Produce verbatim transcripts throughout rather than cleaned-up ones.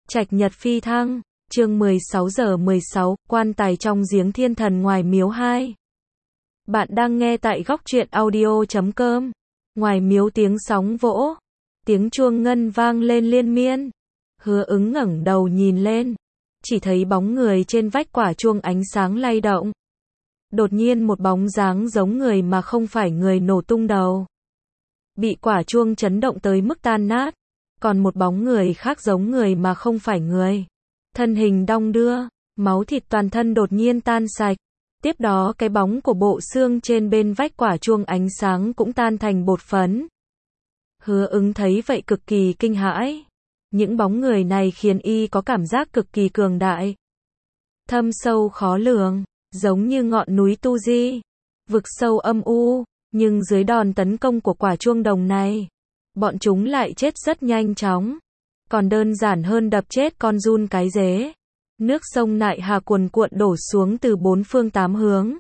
Trạch nhật phi thăng, chương mười sáu giờ mười sáu, quan tài trong giếng thiên thần ngoài miếu hai. Bạn đang nghe tại góc truyện audio chấm com. Ngoài miếu tiếng sóng vỗ, tiếng chuông ngân vang lên liên miên. Hứa Ứng ngẩng đầu nhìn lên, chỉ thấy bóng người trên vách quả chuông ánh sáng lay động. Đột nhiên một bóng dáng giống người mà không phải người nổ tung đầu. Bị quả chuông chấn động tới mức tan nát. Còn một bóng người khác giống người mà không phải người. Thân hình đong đưa, máu thịt toàn thân đột nhiên tan sạch. Tiếp đó cái bóng của bộ xương trên bên vách quả chuông ánh sáng cũng tan thành bột phấn. Hứa Ứng thấy vậy cực kỳ kinh hãi. Những bóng người này khiến y có cảm giác cực kỳ cường đại. Thâm sâu khó lường, giống như ngọn núi Tu Di. Vực sâu âm u, nhưng dưới đòn tấn công của quả chuông đồng này, bọn chúng lại chết rất nhanh chóng. Còn đơn giản hơn đập chết con giun cái dế. Nước sông Nại Hà cuồn cuộn đổ xuống từ bốn phương tám hướng.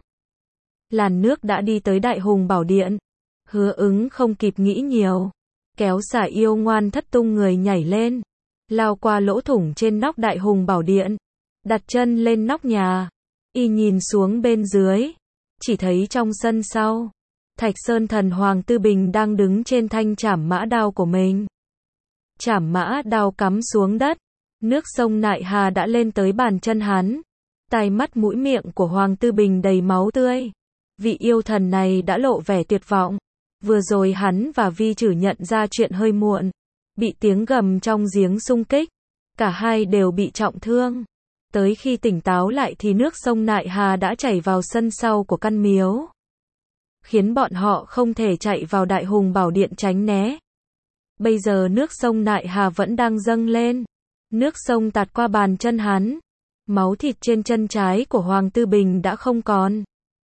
Làn nước đã đi tới Đại Hùng Bảo Điện. Hứa Ứng không kịp nghĩ nhiều. Kéo xả yêu ngoan thất tung người nhảy lên. Lao qua lỗ thủng trên nóc Đại Hùng Bảo Điện. Đặt chân lên nóc nhà. Y nhìn xuống bên dưới. Chỉ thấy trong sân sau, Thạch Sơn thần Hoàng Tư Bình đang đứng trên thanh trảm mã đao của mình. Trảm mã đao cắm xuống đất. Nước sông Nại Hà đã lên tới bàn chân hắn. Tai mắt mũi miệng của Hoàng Tư Bình đầy máu tươi. Vị yêu thần này đã lộ vẻ tuyệt vọng. Vừa rồi hắn và Vi Trử nhận ra chuyện hơi muộn. Bị tiếng gầm trong giếng xung kích. Cả hai đều bị trọng thương. Tới khi tỉnh táo lại thì nước sông Nại Hà đã chảy vào sân sau của căn miếu, khiến bọn họ không thể chạy vào Đại Hùng Bảo Điện tránh né. Bây giờ nước sông Nại Hà vẫn đang dâng lên. Nước sông tạt qua bàn chân hắn. Máu thịt trên chân trái của Hoàng Tư Bình đã không còn.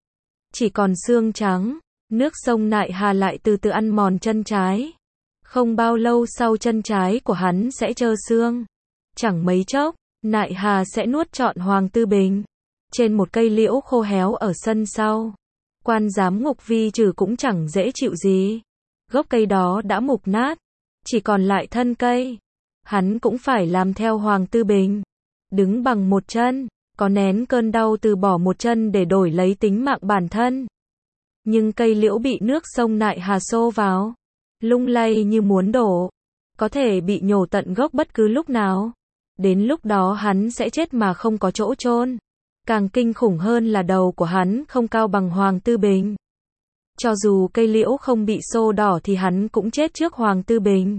Chỉ còn xương trắng. Nước sông Nại Hà lại từ từ ăn mòn chân trái. Không bao lâu sau chân trái của hắn sẽ trơ xương. Chẳng mấy chốc, Nại Hà sẽ nuốt trọn Hoàng Tư Bình. Trên một cây liễu khô héo ở sân sau, Quan giám ngục Vi Trử cũng chẳng dễ chịu gì. Gốc cây đó đã mục nát, chỉ còn lại thân cây. Hắn cũng phải làm theo Hoàng Tư Bình. Đứng bằng một chân, có nén cơn đau từ bỏ một chân để đổi lấy tính mạng bản thân. Nhưng cây liễu bị nước sông Nại Hà xô vào, lung lay như muốn đổ. Có thể bị nhổ tận gốc bất cứ lúc nào. Đến lúc đó hắn sẽ chết mà không có chỗ chôn. Càng kinh khủng hơn là đầu của hắn không cao bằng Hoàng Tư Bình. Cho dù cây liễu không bị xô đỏ thì hắn cũng chết trước Hoàng Tư Bình.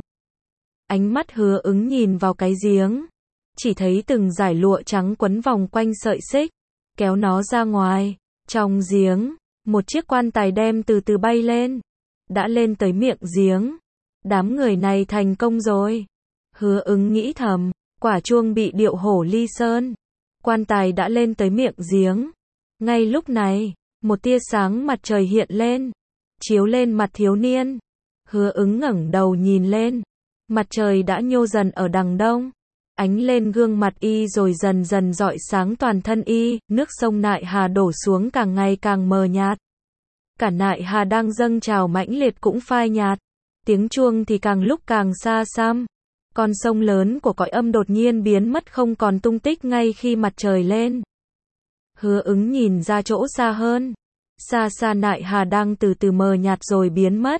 Ánh mắt Hứa Ứng nhìn vào cái giếng. Chỉ thấy từng dải lụa trắng quấn vòng quanh sợi xích. Kéo nó ra ngoài. Trong giếng, một chiếc quan tài đem từ từ bay lên. Đã lên tới miệng giếng. Đám người này thành công rồi. Hứa Ứng nghĩ thầm. Quả chuông bị điệu hổ ly sơn. Quan tài đã lên tới miệng giếng. Ngay lúc này, một tia sáng mặt trời hiện lên, chiếu lên mặt thiếu niên. Hứa Ứng ngẩng đầu nhìn lên. Mặt trời đã nhô dần ở đằng đông. Ánh lên gương mặt y rồi dần dần rọi sáng toàn thân y. Nước sông Nại Hà đổ xuống càng ngày càng mờ nhạt. Cả Nại Hà đang dâng trào mãnh liệt cũng phai nhạt. Tiếng chuông thì càng lúc càng xa xăm. Con sông lớn của cõi âm đột nhiên biến mất không còn tung tích ngay khi mặt trời lên. Hứa Ứng nhìn ra chỗ xa hơn. Xa xa Nại Hà đang từ từ mờ nhạt rồi biến mất.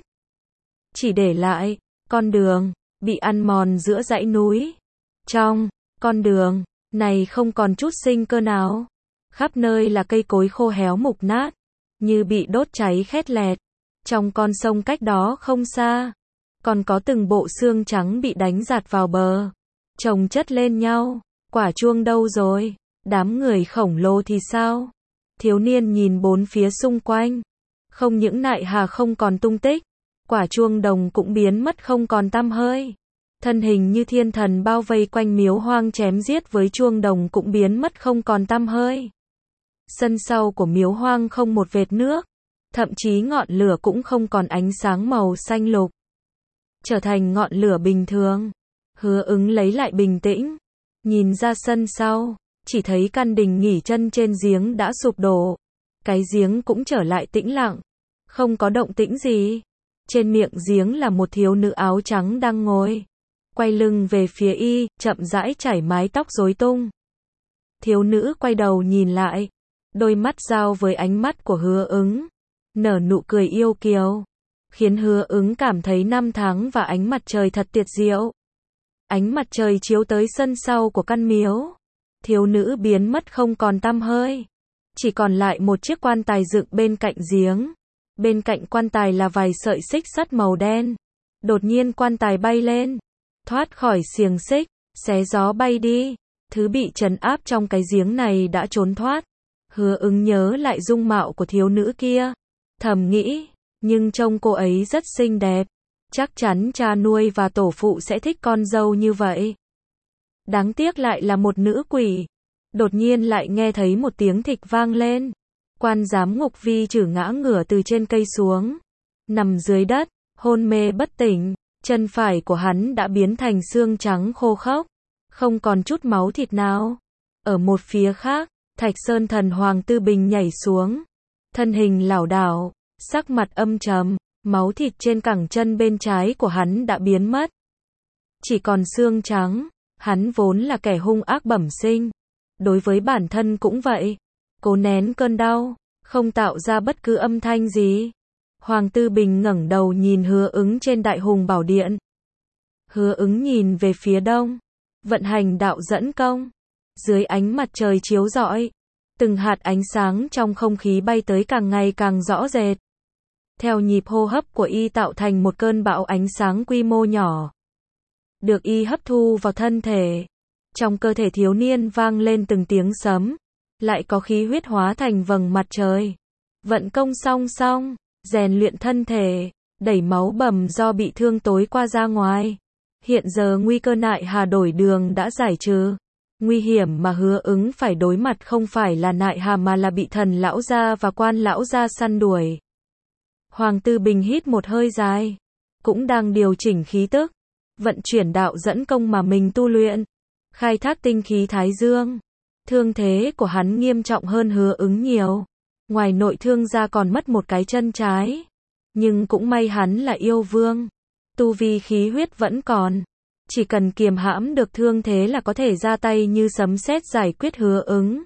Chỉ để lại con đường bị ăn mòn giữa dãy núi. Trong con đường này không còn chút sinh cơ nào. Khắp nơi là cây cối khô héo mục nát, như bị đốt cháy khét lẹt. Trong con sông cách đó không xa, còn có từng bộ xương trắng bị đánh giạt vào bờ, chồng chất lên nhau. Quả chuông đâu rồi? Đám người khổng lồ thì sao? Thiếu niên nhìn bốn phía xung quanh. Không những Nại Hà không còn tung tích, quả chuông đồng cũng biến mất không còn tăm hơi. Thân hình như thiên thần bao vây quanh miếu hoang chém giết với chuông đồng cũng biến mất không còn tăm hơi. Sân sau của miếu hoang không một vệt nước, thậm chí ngọn lửa cũng không còn ánh sáng màu xanh lục, trở thành ngọn lửa bình thường. Hứa Ứng lấy lại bình tĩnh, nhìn ra sân sau, chỉ thấy căn đình nghỉ chân trên giếng đã sụp đổ. Cái giếng cũng trở lại tĩnh lặng, không có động tĩnh gì. Trên miệng giếng là một thiếu nữ áo trắng đang ngồi. quay lưng về phía y, chậm rãi chải mái tóc rối tung. Thiếu nữ quay đầu nhìn lại, đôi mắt giao với ánh mắt của Hứa Ứng, nở nụ cười yêu kiều, khiến Hứa Ứng cảm thấy năm tháng và ánh mặt trời thật tuyệt diệu. Ánh mặt trời chiếu tới sân sau của căn miếu, thiếu nữ biến mất không còn tăm hơi, chỉ còn lại một chiếc quan tài dựng bên cạnh giếng. Bên cạnh quan tài là vài sợi xích sắt màu đen. Đột nhiên quan tài bay lên, thoát khỏi xiềng xích, xé gió bay đi. Thứ bị trấn áp trong cái giếng này đã trốn thoát. Hứa Ứng nhớ lại dung mạo của thiếu nữ kia, thầm nghĩ, nhưng trông cô ấy rất xinh đẹp, chắc chắn cha nuôi và tổ phụ sẽ thích con dâu như vậy. Đáng tiếc lại là một nữ quỷ. Đột nhiên lại nghe thấy một tiếng thịch vang lên. Quan giám ngục Vi Trử ngã ngửa từ trên cây xuống, nằm dưới đất, hôn mê bất tỉnh. Chân phải của hắn đã biến thành xương trắng khô khốc, không còn chút máu thịt nào. Ở một phía khác, Thạch Sơn Thần Hoàng Tư Bình nhảy xuống, thân hình lảo đảo, sắc mặt âm trầm, máu thịt trên cẳng chân bên trái của hắn đã biến mất, chỉ còn xương trắng. Hắn vốn là kẻ hung ác bẩm sinh, đối với bản thân cũng vậy, cố nén cơn đau, không tạo ra bất cứ âm thanh gì. Hoàng Tư Bình ngẩng đầu nhìn Hứa Ứng trên Đại Hùng Bảo Điện. Hứa Ứng nhìn về phía đông, vận hành đạo dẫn công. Dưới ánh mặt trời chiếu rọi, từng hạt ánh sáng trong không khí bay tới càng ngày càng rõ rệt. Theo nhịp hô hấp của y tạo thành một cơn bão ánh sáng quy mô nhỏ, được y hấp thu vào thân thể. Trong cơ thể thiếu niên vang lên từng tiếng sấm, lại có khí huyết hóa thành vầng mặt trời. Vận công song song, rèn luyện thân thể, đẩy máu bầm do bị thương tối qua ra ngoài. Hiện giờ nguy cơ Nại Hà đổi đường đã giải trừ. Nguy hiểm mà Hứa Ứng phải đối mặt không phải là Nại Hà mà là bị Thần lão gia và Quan lão gia săn đuổi. Hoàng Tư Bình hít một hơi dài, cũng đang điều chỉnh khí tức, vận chuyển đạo dẫn công mà mình tu luyện, khai thác tinh khí Thái Dương. Thương thế của hắn nghiêm trọng hơn Hứa Ứng nhiều, ngoài nội thương ra còn mất một cái chân trái, nhưng cũng may hắn là yêu vương, tu vi khí huyết vẫn còn, chỉ cần kiềm hãm được thương thế là có thể ra tay như sấm sét giải quyết Hứa Ứng.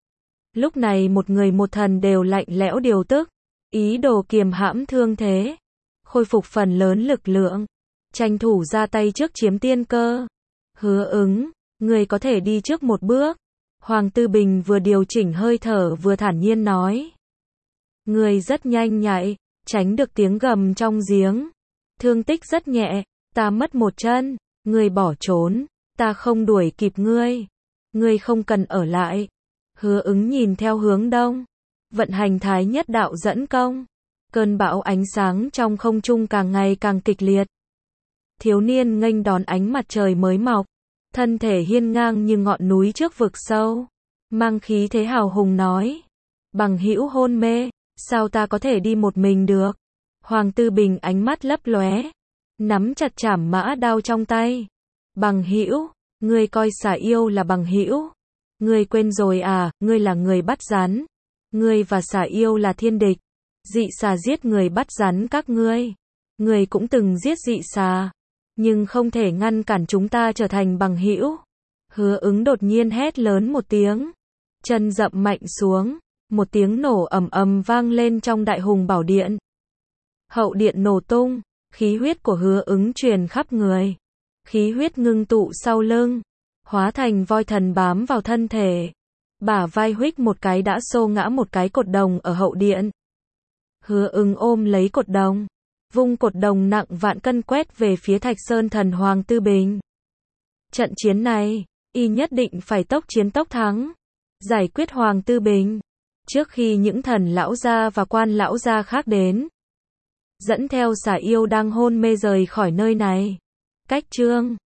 Lúc này một người một thần đều lạnh lẽo điều tức, ý đồ kiềm hãm thương thế, khôi phục phần lớn lực lượng, tranh thủ ra tay trước chiếm tiên cơ. Hứa Ứng, người có thể đi trước một bước. Hoàng Tư Bình vừa điều chỉnh hơi thở vừa thản nhiên nói. Người rất nhanh nhạy, tránh được tiếng gầm trong giếng. Thương tích rất nhẹ, ta mất một chân, ngươi bỏ trốn, ta không đuổi kịp ngươi. Ngươi không cần ở lại. Hứa Ứng nhìn theo hướng đông, vận hành Thái Nhất đạo dẫn công. Cơn bão ánh sáng trong không trung càng ngày càng kịch liệt. Thiếu niên nghênh đón ánh mặt trời mới mọc, thân thể hiên ngang như ngọn núi trước vực sâu, mang khí thế hào hùng nói. Bằng hữu hôn mê, sao ta có thể đi một mình được? Hoàng Tư Bình ánh mắt lấp lóe, nắm chặt trảm mã đao trong tay. Bằng hữu, ngươi coi xà yêu là bằng hữu? Ngươi quên rồi à, ngươi là người bắt rắn. Ngươi và xà yêu là thiên địch. Dị xà giết người bắt rắn các ngươi. Ngươi cũng từng giết dị xà, nhưng không thể ngăn cản chúng ta trở thành bằng hữu. Hứa Ứng đột nhiên hét lớn một tiếng, chân dậm mạnh xuống, một tiếng nổ ầm ầm vang lên trong Đại Hùng Bảo Điện. Hậu điện nổ tung, khí huyết của Hứa Ứng truyền khắp người, khí huyết ngưng tụ sau lưng, hóa thành voi thần bám vào thân thể, bả vai huých một cái đã xô ngã một cái cột đồng ở hậu điện. Hứa Ứng ôm lấy cột đồng, vung cột đồng nặng vạn cân quét về phía Thạch Sơn Thần Hoàng Tư Bình. Trận chiến này, y nhất định phải tốc chiến tốc thắng, giải quyết Hoàng Tư Bình, trước khi những thần lão gia và quan lão gia khác đến. Dẫn theo xà yêu đang hôn mê rời khỏi nơi này. Cách chương